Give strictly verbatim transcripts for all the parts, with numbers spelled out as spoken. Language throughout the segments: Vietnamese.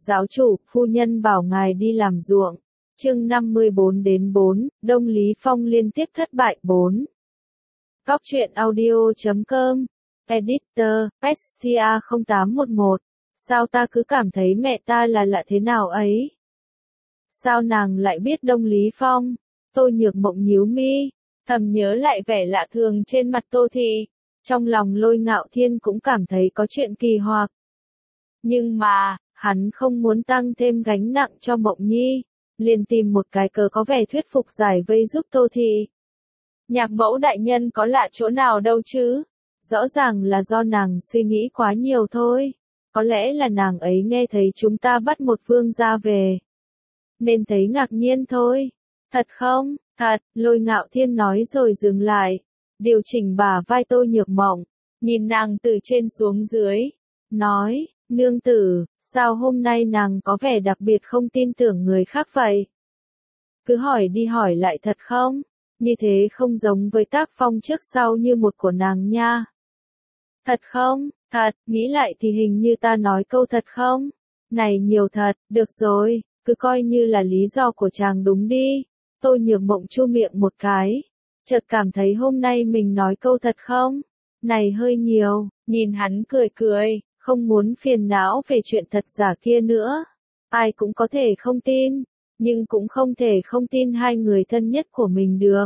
Giáo chủ, phu nhân bảo ngài đi làm ruộng. Chương năm mươi bốn đến bốn, Đông Lý Phong liên tiếp thất bại bốn. Góc truyện audio chấm com, Editor, Pessia không tám một một. Sao ta cứ cảm thấy mẹ ta là lạ thế nào ấy? Sao nàng lại biết Đông Lý Phong? Tô Nhược Mộng nhíu mi, thầm nhớ lại vẻ lạ thường trên mặt Tô Thị. Trong lòng Lôi Ngạo Thiên cũng cảm thấy có chuyện kỳ hoặc. Nhưng mà, hắn không muốn tăng thêm gánh nặng cho Mộng Nhi, liền tìm một cái cớ có vẻ thuyết phục giải vây giúp Tô Thị. Nhạc mẫu đại nhân có lạ chỗ nào đâu chứ? Rõ ràng là do nàng suy nghĩ quá nhiều thôi. Có lẽ là nàng ấy nghe thấy chúng ta bắt một vương gia về, nên thấy ngạc nhiên thôi. Thật không? Thật, Lôi Ngạo Thiên nói rồi dừng lại, điều chỉnh bả vai Tô Nhược Mộng, nhìn nàng từ trên xuống dưới, nói, nương tử, sao hôm nay nàng có vẻ đặc biệt không tin tưởng người khác vậy? Cứ hỏi đi hỏi lại thật không? Như thế không giống với tác phong trước sau như một của nàng nha. Thật không? Thật, nghĩ lại thì hình như ta nói câu thật không? Này nhiều thật, được rồi, cứ coi như là lý do của chàng đúng đi. Tô Nhược Mộng chu miệng một cái, chợt cảm thấy hôm nay mình nói câu thật không? Này hơi nhiều, nhìn hắn cười cười, không muốn phiền não về chuyện thật giả kia nữa. Ai cũng có thể không tin, nhưng cũng không thể không tin hai người thân nhất của mình được.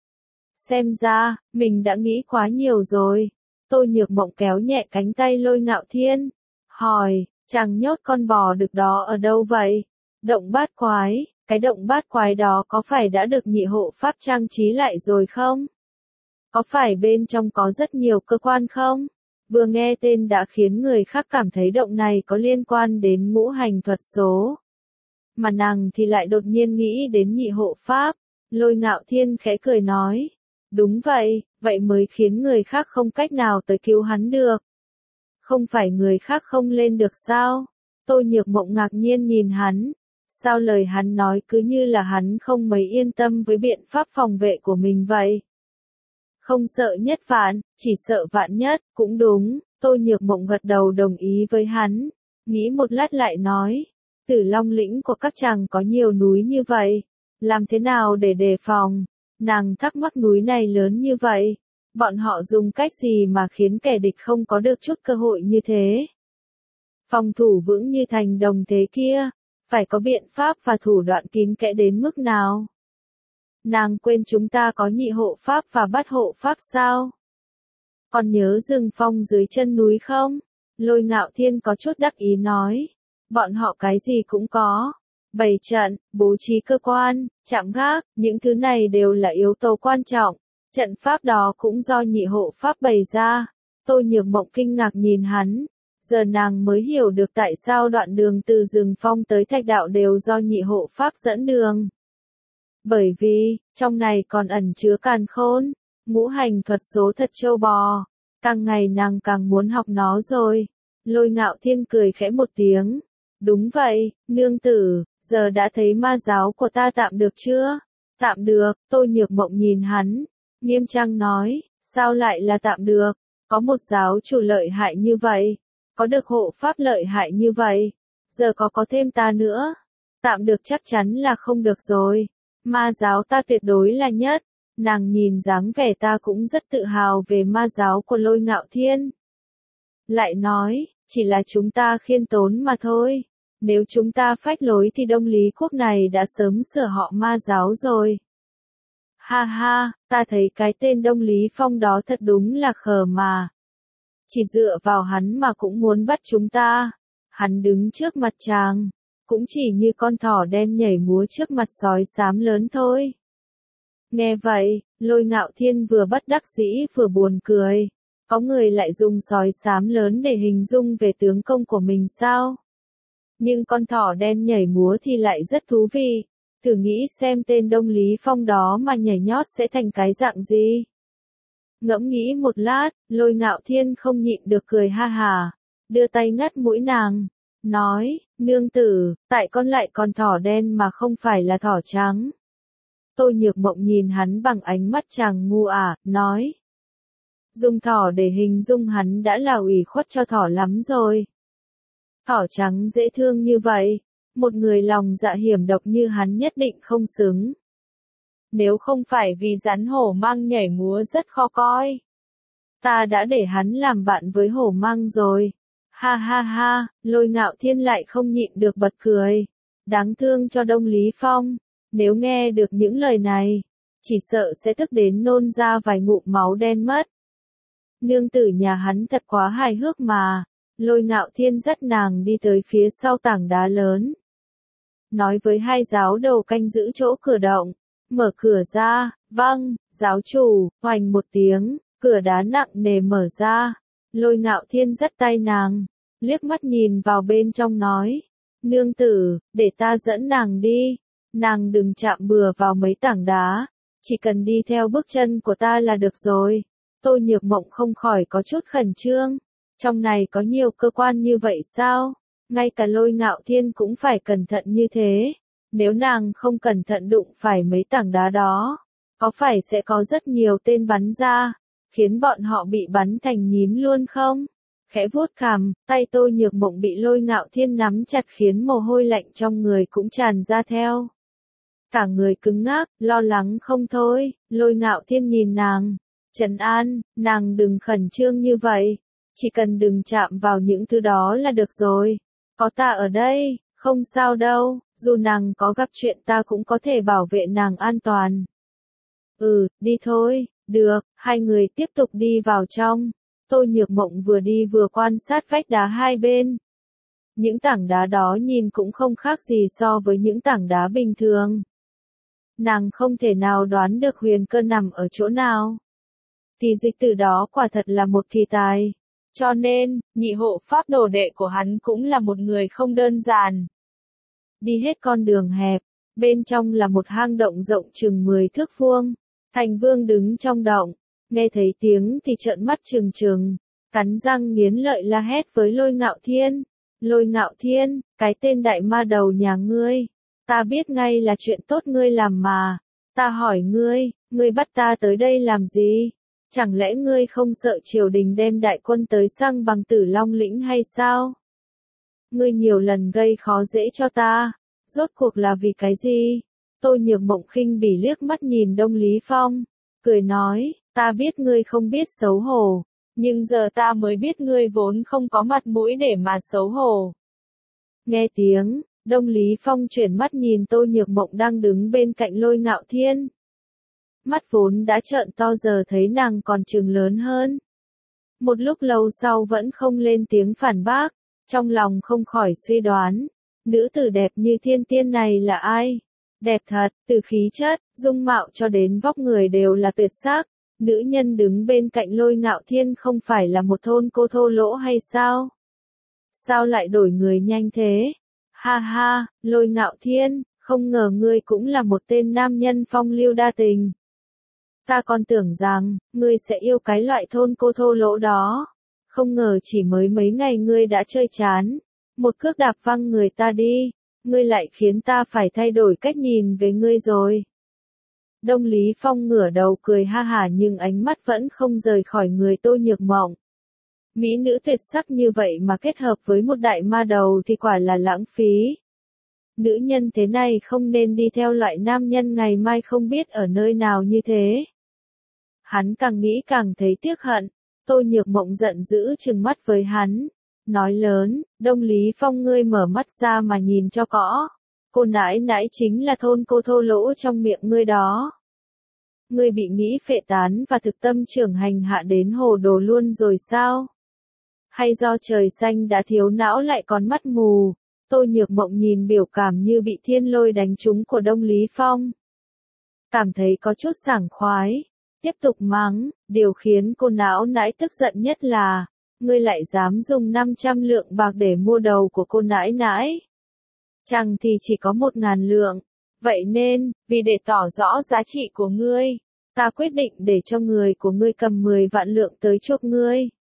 Xem ra, mình đã nghĩ quá nhiều rồi. Tô Nhược Mộng kéo nhẹ cánh tay Lôi Ngạo Thiên, hỏi, chàng nhốt con bò đực đó ở đâu vậy? Động Bát Quái, cái động bát quái đó có phải đã được nhị hộ pháp trang trí lại rồi không? Có phải bên trong có rất nhiều cơ quan không? Vừa nghe tên đã khiến người khác cảm thấy động này có liên quan đến ngũ hành thuật số. Mà nàng thì lại đột nhiên nghĩ đến nhị hộ pháp. Lôi Ngạo Thiên khẽ cười nói, đúng vậy, vậy mới khiến người khác không cách nào tới cứu hắn được. Không phải người khác không lên được sao? Tô Nhược Mộng ngạc nhiên nhìn hắn. Sao lời hắn nói cứ như là hắn không mấy yên tâm với biện pháp phòng vệ của mình vậy? Không sợ nhất vạn, chỉ sợ vạn nhất, cũng đúng. Tô Nhược Mộng gật đầu đồng ý với hắn, nghĩ một lát lại nói, Tử Long lĩnh của các chàng có nhiều núi như vậy, làm thế nào để đề phòng? Nàng thắc mắc núi này lớn như vậy, bọn họ dùng cách gì mà khiến kẻ địch không có được chút cơ hội như thế? Phòng thủ vững như thành đồng thế kia, phải có biện pháp và thủ đoạn kín kẽ đến mức nào? Nàng quên chúng ta có nhị hộ pháp và bát hộ pháp sao? Còn nhớ rừng phong dưới chân núi không? Lôi Ngạo Thiên có chút đắc ý nói, bọn họ cái gì cũng có. Bày trận, bố trí cơ quan, chạm gác, những thứ này đều là yếu tố quan trọng. Trận pháp đó cũng do nhị hộ pháp bày ra. Tô Nhược Mộng kinh ngạc nhìn hắn. Giờ nàng mới hiểu được tại sao đoạn đường từ rừng phong tới thạch đạo đều do nhị hộ pháp dẫn đường. Bởi vì, trong này còn ẩn chứa càn khôn, ngũ hành thuật số thật trâu bò. Càng ngày nàng càng muốn học nó rồi. Lôi Ngạo Thiên cười khẽ một tiếng. Đúng vậy, nương tử, giờ đã thấy ma giáo của ta tạm được chưa? Tạm được, Tô Nhược Mộng nhìn hắn, nghiêm trang nói, sao lại là tạm được? Có một giáo chủ lợi hại như vậy, có được hộ pháp lợi hại như vậy, giờ có có thêm ta nữa. Tạm được chắc chắn là không được rồi, ma giáo ta tuyệt đối là nhất. Nàng nhìn dáng vẻ ta cũng rất tự hào về ma giáo của Lôi Ngạo Thiên. Lại nói, chỉ là chúng ta khiêm tốn mà thôi. Nếu chúng ta phách lối thì Đông Lý quốc này đã sớm sửa họ ma giáo rồi. Ha ha, ta thấy cái tên Đông Lý Phong đó thật đúng là khờ mà. Chỉ dựa vào hắn mà cũng muốn bắt chúng ta. Hắn đứng trước mặt chàng, cũng chỉ như con thỏ đen nhảy múa trước mặt sói xám lớn thôi. Nghe vậy, Lôi Ngạo Thiên vừa bất đắc dĩ vừa buồn cười. Có người lại dùng sói xám lớn để hình dung về tướng công của mình sao? Nhưng con thỏ đen nhảy múa thì lại rất thú vị. Thử nghĩ xem tên Đông Lý Phong đó mà nhảy nhót sẽ thành cái dạng gì? Ngẫm nghĩ một lát, Lôi Ngạo Thiên không nhịn được cười ha hà, đưa tay ngắt mũi nàng, nói, nương tử, tại con lại con thỏ đen mà không phải là thỏ trắng. Tô Nhược Mộng nhìn hắn bằng ánh mắt chàng ngu ả, nói, dùng thỏ để hình dung hắn đã là ủy khuất cho thỏ lắm rồi. Thỏ trắng dễ thương như vậy, một người lòng dạ hiểm độc như hắn nhất định không xứng. Nếu không phải vì rắn hổ mang nhảy múa rất khó coi, ta đã để hắn làm bạn với hổ mang rồi. Ha ha ha, Lôi Ngạo Thiên lại không nhịn được bật cười. Đáng thương cho Đông Lý Phong, nếu nghe được những lời này, chỉ sợ sẽ tức đến nôn ra vài ngụm máu đen mất. Nương tử nhà hắn thật quá hài hước mà. Lôi Ngạo Thiên dắt nàng đi tới phía sau tảng đá lớn. Nói với hai giáo đầu canh giữ chỗ cửa động, mở cửa ra, vâng, giáo chủ, hoành một tiếng, cửa đá nặng nề mở ra. Lôi Ngạo Thiên dắt tay nàng, liếc mắt nhìn vào bên trong nói, nương tử, để ta dẫn nàng đi, nàng đừng chạm bừa vào mấy tảng đá, chỉ cần đi theo bước chân của ta là được rồi. Tô Nhược Mộng không khỏi có chút khẩn trương, trong này có nhiều cơ quan như vậy sao? Ngay cả Lôi Ngạo Thiên cũng phải cẩn thận như thế, nếu nàng không cẩn thận đụng phải mấy tảng đá đó, có phải sẽ có rất nhiều tên bắn ra, khiến bọn họ bị bắn thành nhím luôn không? Khẽ vuốt cằm, tay Tô Nhược Mộng bị Lôi Ngạo Thiên nắm chặt khiến mồ hôi lạnh trong người cũng tràn ra theo. Cả người cứng ngắc, lo lắng không thôi. Lôi Ngạo Thiên nhìn nàng, trấn an, nàng đừng khẩn trương như vậy, chỉ cần đừng chạm vào những thứ đó là được rồi. Có ta ở đây, không sao đâu, dù nàng có gặp chuyện ta cũng có thể bảo vệ nàng an toàn. Ừ, đi thôi, được, hai người tiếp tục đi vào trong. Tô Nhược Mộng vừa đi vừa quan sát vách đá hai bên. Những tảng đá đó nhìn cũng không khác gì so với những tảng đá bình thường. Nàng không thể nào đoán được huyền cơ nằm ở chỗ nào. Thì dịch từ đó quả thật là một kỳ tài. Cho nên, nhị hộ pháp đồ đệ của hắn cũng là một người không đơn giản. Đi hết con đường hẹp, bên trong là một hang động rộng chừng mười thước vuông. Thành Vương đứng trong động, nghe thấy tiếng thì trợn mắt trừng trừng, cắn răng nghiến lợi la hét với Lôi Ngạo Thiên. Lôi Ngạo Thiên, cái tên đại ma đầu nhà ngươi, ta biết ngay là chuyện tốt ngươi làm mà. Ta hỏi ngươi, ngươi bắt ta tới đây làm gì? Chẳng lẽ ngươi không sợ triều đình đem đại quân tới sang bằng Tử Long lĩnh hay sao? Ngươi nhiều lần gây khó dễ cho ta, rốt cuộc là vì cái gì? Tô Nhược Mộng khinh bỉ liếc mắt nhìn Đông Lý Phong, cười nói, ta biết ngươi không biết xấu hổ, nhưng giờ ta mới biết ngươi vốn không có mặt mũi để mà xấu hổ. Nghe tiếng, Đông Lý Phong chuyển mắt nhìn Tô Nhược Mộng đang đứng bên cạnh Lôi Ngạo Thiên. Mắt vốn đã trợn to giờ thấy nàng còn trừng lớn hơn. Một lúc lâu sau vẫn không lên tiếng phản bác, trong lòng không khỏi suy đoán, nữ tử đẹp như thiên tiên này là ai? Đẹp thật, từ khí chất, dung mạo cho đến vóc người đều là tuyệt sắc. Nữ nhân đứng bên cạnh Lôi Ngạo Thiên không phải là một thôn cô thô lỗ hay sao? Sao lại đổi người nhanh thế? Ha ha, Lôi Ngạo Thiên, không ngờ ngươi cũng là một tên nam nhân phong lưu đa tình. Ta còn tưởng rằng, ngươi sẽ yêu cái loại thôn cô thô lỗ đó. Không ngờ chỉ mới mấy ngày ngươi đã chơi chán. Một cước đạp văng người ta đi. Ngươi lại khiến ta phải thay đổi cách nhìn về ngươi rồi. Đông Lý Phong ngửa đầu cười ha hả nhưng ánh mắt vẫn không rời khỏi người Tô Nhược Mộng. Mỹ nữ tuyệt sắc như vậy mà kết hợp với một đại ma đầu thì quả là lãng phí. Nữ nhân thế này không nên đi theo loại nam nhân ngày mai không biết ở nơi nào như thế. Hắn càng nghĩ càng thấy tiếc hận. Tô Nhược Mộng giận dữ trừng mắt với hắn. Nói lớn, Đông Lý Phong ngươi mở mắt ra mà nhìn cho rõ. Cô nãi nãi chính là thôn cô thô lỗ trong miệng ngươi đó. Ngươi bị nghĩ phệ tán và thực tâm trưởng hành hạ đến hồ đồ luôn rồi sao? Hay do trời xanh đã thiếu não lại còn mắt mù? Tô Nhược Mộng nhìn biểu cảm như bị thiên lôi đánh trúng của Đông Lý Phong. Cảm thấy có chút sảng khoái. Tiếp tục mắng, điều khiến cô não nãi tức giận nhất là, ngươi lại dám dùng năm trăm lượng bạc để mua đầu của cô nãi nãi. Chẳng thì chỉ có một ngàn lượng. Vậy nên, vì để tỏ rõ giá trị của ngươi, ta quyết định để cho người của ngươi cầm mười vạn lượng tới chuộc ngươi.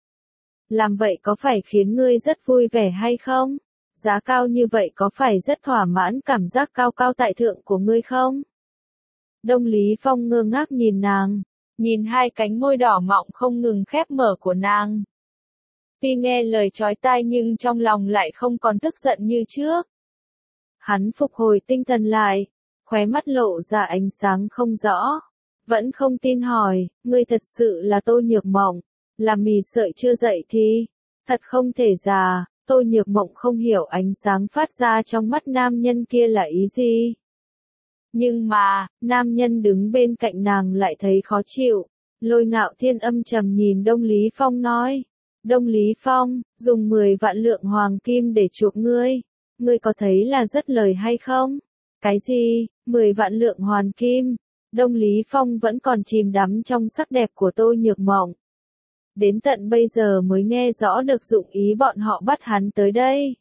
Làm vậy có phải khiến ngươi rất vui vẻ hay không? Giá cao như vậy có phải rất thỏa mãn cảm giác cao cao tại thượng của ngươi không? Đông Lý Phong ngơ ngác nhìn nàng, nhìn hai cánh môi đỏ mọng không ngừng khép mở của nàng. Tuy nghe lời chói tai nhưng trong lòng lại không còn tức giận như trước. Hắn phục hồi tinh thần lại, khóe mắt lộ ra ánh sáng không rõ. Vẫn không tin hỏi, ngươi thật sự là Tô Nhược Mộng, là mì sợi chưa dậy thì, thật không thể già. Tô Nhược Mộng không hiểu ánh sáng phát ra trong mắt nam nhân kia là ý gì. Nhưng mà, nam nhân đứng bên cạnh nàng lại thấy khó chịu. Lôi Ngạo Thiên âm trầm nhìn Đông Lý Phong nói. Đông Lý Phong, dùng mười vạn lượng hoàng kim để chuộc ngươi. Ngươi có thấy là rất lời hay không? Cái gì, mười vạn lượng hoàng kim? Đông Lý Phong vẫn còn chìm đắm trong sắc đẹp của Tô Nhược Mộng. Đến tận bây giờ mới nghe rõ được dụng ý bọn họ bắt hắn tới đây.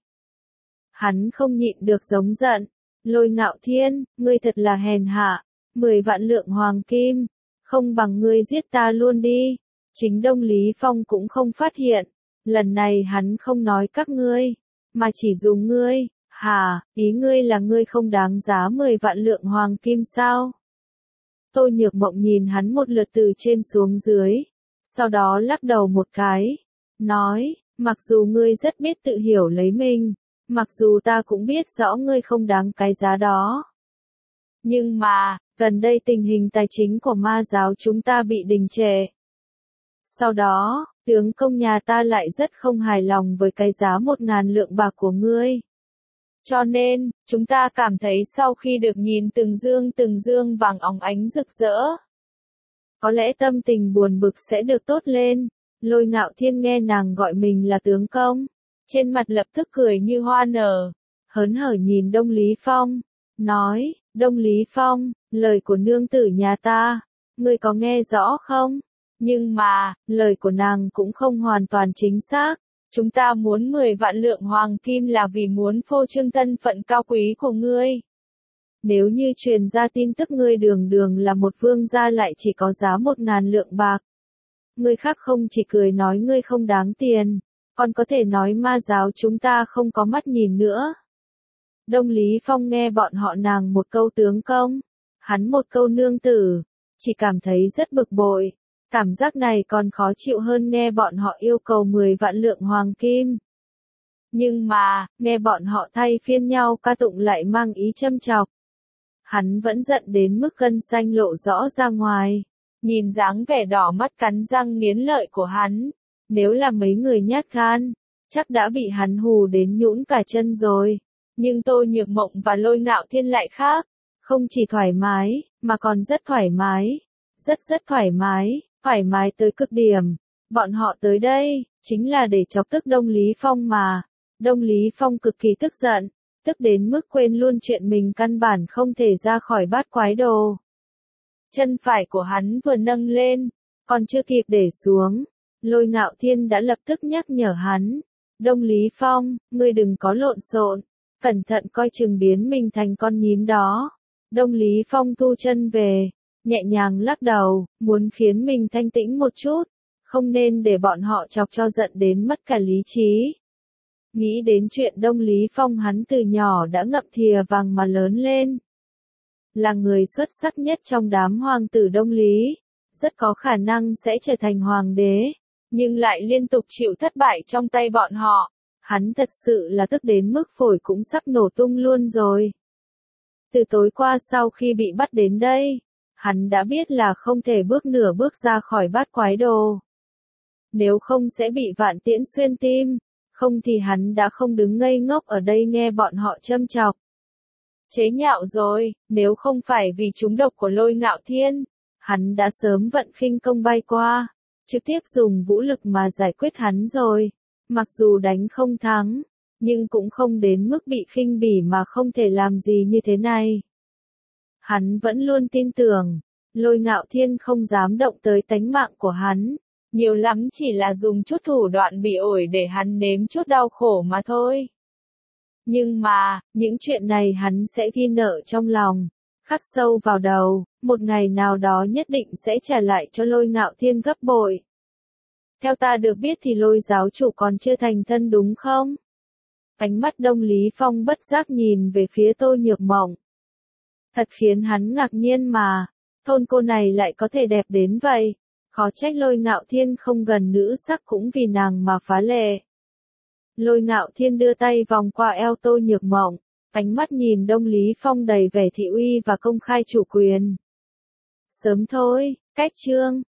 Hắn không nhịn được giống giận. Lôi Ngạo Thiên, ngươi thật là hèn hạ. Mười vạn lượng hoàng kim. Không bằng ngươi giết ta luôn đi. Chính Đông Lý Phong cũng không phát hiện. Lần này hắn không nói các ngươi, mà chỉ dùng ngươi. Hà, ý ngươi là ngươi không đáng giá mười vạn lượng hoàng kim sao? Tô Nhược Mộng nhìn hắn một lượt từ trên xuống dưới. Sau đó lắc đầu một cái. Nói, mặc dù ngươi rất biết tự hiểu lấy mình. Mặc dù ta cũng biết rõ ngươi không đáng cái giá đó. Nhưng mà, gần đây tình hình tài chính của ma giáo chúng ta bị đình trệ. Sau đó, tướng công nhà ta lại rất không hài lòng với cái giá một ngàn lượng bạc của ngươi. Cho nên, chúng ta cảm thấy sau khi được nhìn từng dương từng dương vàng óng ánh rực rỡ, có lẽ tâm tình buồn bực sẽ được tốt lên. Lôi Ngạo Thiên nghe nàng gọi mình là tướng công, trên mặt lập tức cười như hoa nở, hớn hở nhìn Đông Lý Phong, nói, Đông Lý Phong, lời của nương tử nhà ta, ngươi có nghe rõ không? Nhưng mà, lời của nàng cũng không hoàn toàn chính xác. Chúng ta muốn mười vạn lượng hoàng kim là vì muốn phô trương thân phận cao quý của ngươi. Nếu như truyền ra tin tức ngươi đường đường là một vương gia lại chỉ có giá một ngàn lượng bạc. Người khác không chỉ cười nói ngươi không đáng tiền, còn có thể nói ma giáo chúng ta không có mắt nhìn nữa. Đông Lý Phong nghe bọn họ nàng một câu tướng công, hắn một câu nương tử, chỉ cảm thấy rất bực bội. Cảm giác này còn khó chịu hơn nghe bọn họ yêu cầu mười vạn lượng hoàng kim. Nhưng mà, nghe bọn họ thay phiên nhau ca tụng lại mang ý châm chọc. Hắn vẫn giận đến mức gân xanh lộ rõ ra ngoài. Nhìn dáng vẻ đỏ mắt cắn răng nghiến lợi của hắn. Nếu là mấy người nhát gan, chắc đã bị hắn hù đến nhũn cả chân rồi. Nhưng Tô Nhược Mộng và Lôi Ngạo Thiên lại khác. Không chỉ thoải mái, mà còn rất thoải mái. Rất rất thoải mái. Thoải mái tới cực điểm. Bọn họ tới đây, chính là để chọc tức Đông Lý Phong mà. Đông Lý Phong cực kỳ tức giận, tức đến mức quên luôn chuyện mình căn bản không thể ra khỏi bát quái đồ. Chân phải của hắn vừa nâng lên, còn chưa kịp để xuống, Lôi Ngạo Thiên đã lập tức nhắc nhở hắn. Đông Lý Phong, ngươi đừng có lộn xộn, cẩn thận coi chừng biến mình thành con nhím đó. Đông Lý Phong thu chân về. Nhẹ nhàng lắc đầu, muốn khiến mình thanh tĩnh một chút, không nên để bọn họ chọc cho giận đến mất cả lý trí. Nghĩ đến chuyện Đông Lý Phong hắn từ nhỏ đã ngậm thìa vàng mà lớn lên. Là người xuất sắc nhất trong đám hoàng tử Đông Lý, rất có khả năng sẽ trở thành hoàng đế, nhưng lại liên tục chịu thất bại trong tay bọn họ. Hắn thật sự là tức đến mức phổi cũng sắp nổ tung luôn rồi. Từ tối qua sau khi bị bắt đến đây, hắn đã biết là không thể bước nửa bước ra khỏi bát quái đồ. Nếu không sẽ bị vạn tiễn xuyên tim, không thì hắn đã không đứng ngây ngốc ở đây nghe bọn họ châm chọc. Chế nhạo rồi, nếu không phải vì trúng độc của Lôi Ngạo Thiên, hắn đã sớm vận khinh công bay qua, trực tiếp dùng vũ lực mà giải quyết hắn rồi. Mặc dù đánh không thắng, nhưng cũng không đến mức bị khinh bỉ mà không thể làm gì như thế này. Hắn vẫn luôn tin tưởng, Lôi Ngạo Thiên không dám động tới tánh mạng của hắn. Nhiều lắm chỉ là dùng chút thủ đoạn bị ổi để hắn nếm chút đau khổ mà thôi. Nhưng mà, những chuyện này hắn sẽ ghi nợ trong lòng, khắc sâu vào đầu, một ngày nào đó nhất định sẽ trả lại cho Lôi Ngạo Thiên gấp bội. Theo ta được biết thì Lôi giáo chủ còn chưa thành thân đúng không? Ánh mắt Đông Lý Phong bất giác nhìn về phía Tô Nhược Mộng. Thật khiến hắn ngạc nhiên mà, thôn cô này lại có thể đẹp đến vậy. Khó trách Lôi Ngạo Thiên không gần nữ sắc cũng vì nàng mà phá lệ. Lôi Ngạo Thiên đưa tay vòng qua eo Tô Nhược Mộng, ánh mắt nhìn Đông Lý Phong đầy vẻ thị uy và công khai chủ quyền. Sớm thôi, cách chương.